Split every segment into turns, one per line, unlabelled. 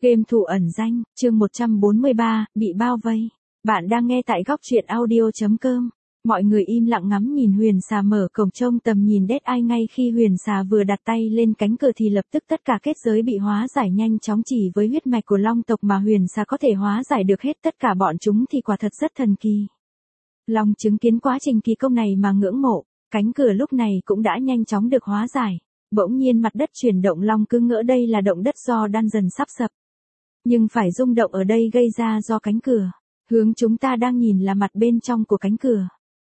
Game thủ ẩn danh, chương 143, bị bao vây. Bạn đang nghe tại góc truyện audio.com. Mọi người im lặng ngắm nhìn Huyền Xà mở cổng trông tầm nhìn Deadeye. Ngay khi Huyền Xà vừa đặt tay lên cánh cửa thì lập tức tất cả kết giới bị hóa giải nhanh chóng. Chỉ với huyết mạch của Long tộc mà Huyền Xà có thể hóa giải được hết tất cả bọn chúng thì quả thật rất thần kỳ. Long chứng kiến quá trình kỳ công này mà ngưỡng mộ, cánh cửa lúc này cũng đã nhanh chóng được hóa giải. Bỗng nhiên mặt đất chuyển động, Long cứ ngỡ đây là động đất do đan dần sắp sập. Nhưng phải rung động ở đây gây ra do cánh cửa. Hướng chúng ta đang nhìn là mặt bên trong của cánh cửa.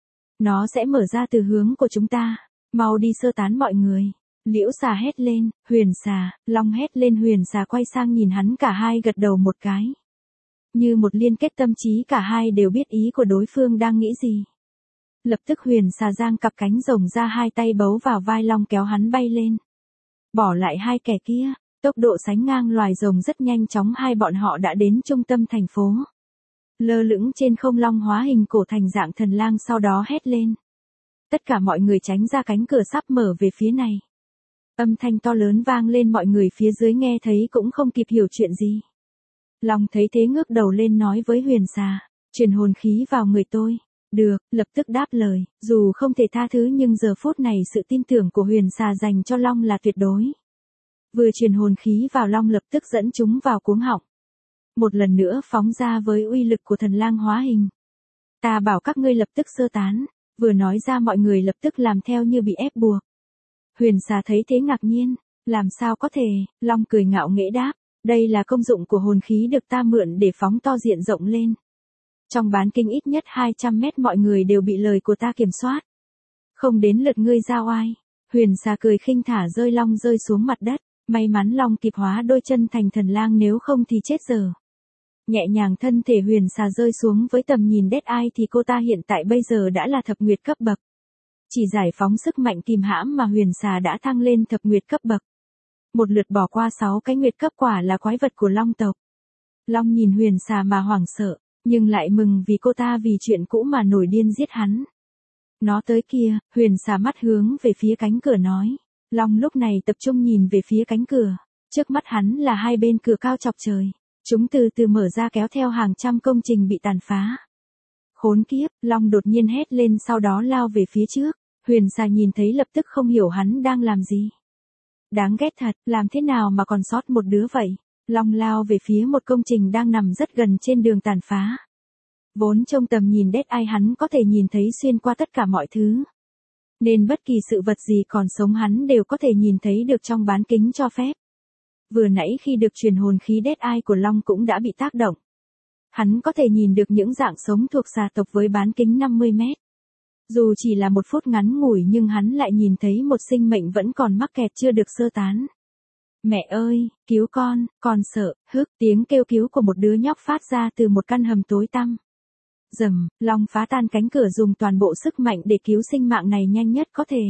Nó sẽ mở ra từ hướng của chúng ta. Mau đi sơ tán mọi người. Liễu Xà hét lên, Huyền Xà, Long hét lên. Huyền Xà quay sang nhìn hắn, cả hai gật đầu một cái. Như một liên kết tâm trí, cả hai đều biết ý của đối phương đang nghĩ gì. Lập tức Huyền Xà giang cặp cánh rồng ra, hai tay bấu vào vai Long kéo hắn bay lên. Bỏ lại hai kẻ kia. Tốc độ sánh ngang loài rồng rất nhanh chóng, hai bọn họ đã đến trung tâm thành phố. Lơ lửng trên không, Long hóa hình cổ thành dạng thần lang, sau đó hét lên. Tất cả mọi người tránh ra, cánh cửa sắp mở về phía này. Âm thanh to lớn vang lên, mọi người phía dưới nghe thấy cũng không kịp hiểu chuyện gì. Long thấy thế ngước đầu lên nói với Huyền Xà, truyền hồn khí vào người tôi. Được, lập tức đáp lời, dù không thể tha thứ nhưng giờ phút này sự tin tưởng của Huyền Xà dành cho Long là tuyệt đối. Vừa truyền hồn khí vào, Long lập tức dẫn chúng vào cuống họng. Một lần nữa phóng ra với uy lực của thần lang hóa hình. Ta bảo các ngươi lập tức sơ tán. Vừa nói ra mọi người lập tức làm theo như bị ép buộc. Huyền Xà thấy thế ngạc nhiên. Làm sao có thể? Long cười ngạo nghễ đáp. Đây là công dụng của hồn khí được ta mượn để phóng to diện rộng lên. Trong bán kính ít nhất 200 mét mọi người đều bị lời của ta kiểm soát. Không đến lượt ngươi ra oai. Huyền Xà cười khinh thả rơi Long rơi xuống mặt đất. May mắn Long kịp hóa đôi chân thành thần lang, nếu không thì chết giờ. Nhẹ nhàng thân thể Huyền Xà rơi xuống, với tầm nhìn Deadeye thì cô ta hiện tại bây giờ đã là thập nguyệt cấp bậc. Chỉ giải phóng sức mạnh kìm hãm mà Huyền Xà đã thăng lên thập nguyệt cấp bậc. Một lượt bỏ qua 6 cái nguyệt cấp, quả là quái vật của Long tộc. Long nhìn Huyền Xà mà hoảng sợ, nhưng lại mừng vì cô ta vì chuyện cũ mà nổi điên giết hắn. Nó tới kia, Huyền Xà mắt hướng về phía cánh cửa nói. Long lúc này tập trung nhìn về phía cánh cửa. Trước mắt hắn là hai bên cửa cao chọc trời. Chúng từ từ mở ra, kéo theo hàng trăm công trình bị tàn phá. Khốn kiếp, Long đột nhiên hét lên, sau đó lao về phía trước. Huyền Xà nhìn thấy lập tức không hiểu hắn đang làm gì. Đáng ghét thật, làm thế nào mà còn sót một đứa vậy? Long lao về phía một công trình đang nằm rất gần trên đường tàn phá. Vốn trong tầm nhìn Deadeye hắn có thể nhìn thấy xuyên qua tất cả mọi thứ. Nên bất kỳ sự vật gì còn sống hắn đều có thể nhìn thấy được trong bán kính cho phép. Vừa nãy khi được truyền hồn khí, Deadeye của Long cũng đã bị tác động. Hắn có thể nhìn được những dạng sống thuộc xà tộc với bán kính 50 mét. Dù chỉ là một phút ngắn ngủi nhưng hắn lại nhìn thấy một sinh mệnh vẫn còn mắc kẹt chưa được sơ tán. Mẹ ơi, cứu con sợ, tiếng kêu cứu của một đứa nhóc phát ra từ một căn hầm tối tăm. Rầm, Long phá tan cánh cửa, dùng toàn bộ sức mạnh để cứu sinh mạng này nhanh nhất có thể.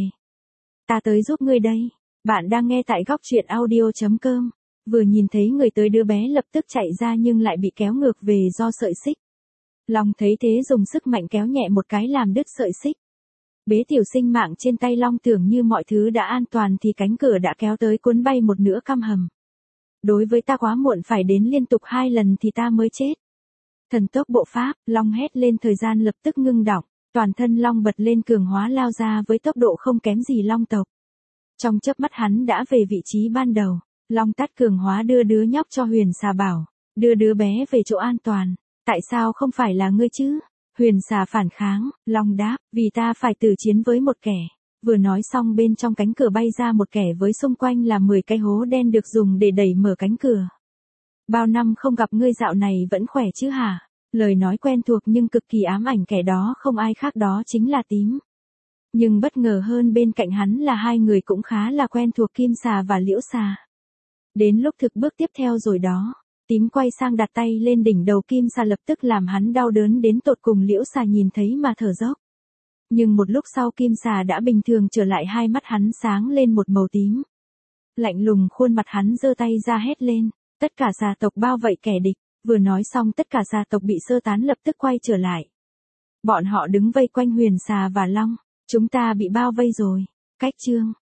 Ta tới giúp ngươi đây. Bạn đang nghe tại góc truyện audio.com. Vừa nhìn thấy người tới, đứa bé lập tức chạy ra nhưng lại bị kéo ngược về do sợi xích. Long thấy thế dùng sức mạnh kéo nhẹ một cái làm đứt sợi xích. Bế tiểu sinh mạng trên tay Long, tưởng như mọi thứ đã an toàn thì cánh cửa đã kéo tới cuốn bay một nửa căm hầm. Đối với ta quá muộn, phải đến liên tục 2 lần thì ta mới chết. Thần tốc bộ pháp, Long hét lên, thời gian lập tức ngưng đọng. Toàn thân Long bật lên cường hóa, lao ra với tốc độ không kém gì Long tộc. Trong chớp mắt hắn đã về vị trí ban đầu. Long tắt cường hóa, đưa đứa nhóc cho Huyền Xà, bảo, đưa đứa bé về chỗ an toàn. Tại sao không phải là ngươi chứ? Huyền Xà phản kháng. Long đáp, vì ta phải tử chiến với một kẻ. Vừa nói xong, bên trong cánh cửa bay ra một kẻ với xung quanh là 10 cái hố đen được dùng để đẩy mở cánh cửa. Bao năm không gặp, ngươi dạo này vẫn khỏe chứ hả? Lời nói quen thuộc nhưng cực kỳ ám ảnh, kẻ đó không ai khác đó chính là Tím. Nhưng bất ngờ hơn, bên cạnh hắn là hai người cũng khá là quen thuộc, Kim Xà và Liễu Xà. Đến lúc thực bước tiếp theo rồi đó. Tím quay sang đặt tay lên đỉnh đầu Kim Xà, lập tức làm hắn đau đớn đến tột cùng. Liễu Xà nhìn thấy mà thở dốc. Nhưng một lúc sau Kim Xà đã bình thường trở lại, hai mắt hắn sáng lên một màu tím. Lạnh lùng, khuôn mặt hắn giơ tay ra hét lên. Tất cả xà tộc bao vây kẻ địch. Vừa nói xong tất cả xà tộc bị sơ tán lập tức quay trở lại. Bọn họ đứng vây quanh Huyền Xà và Long. Chúng ta bị bao vây rồi. Cách chương.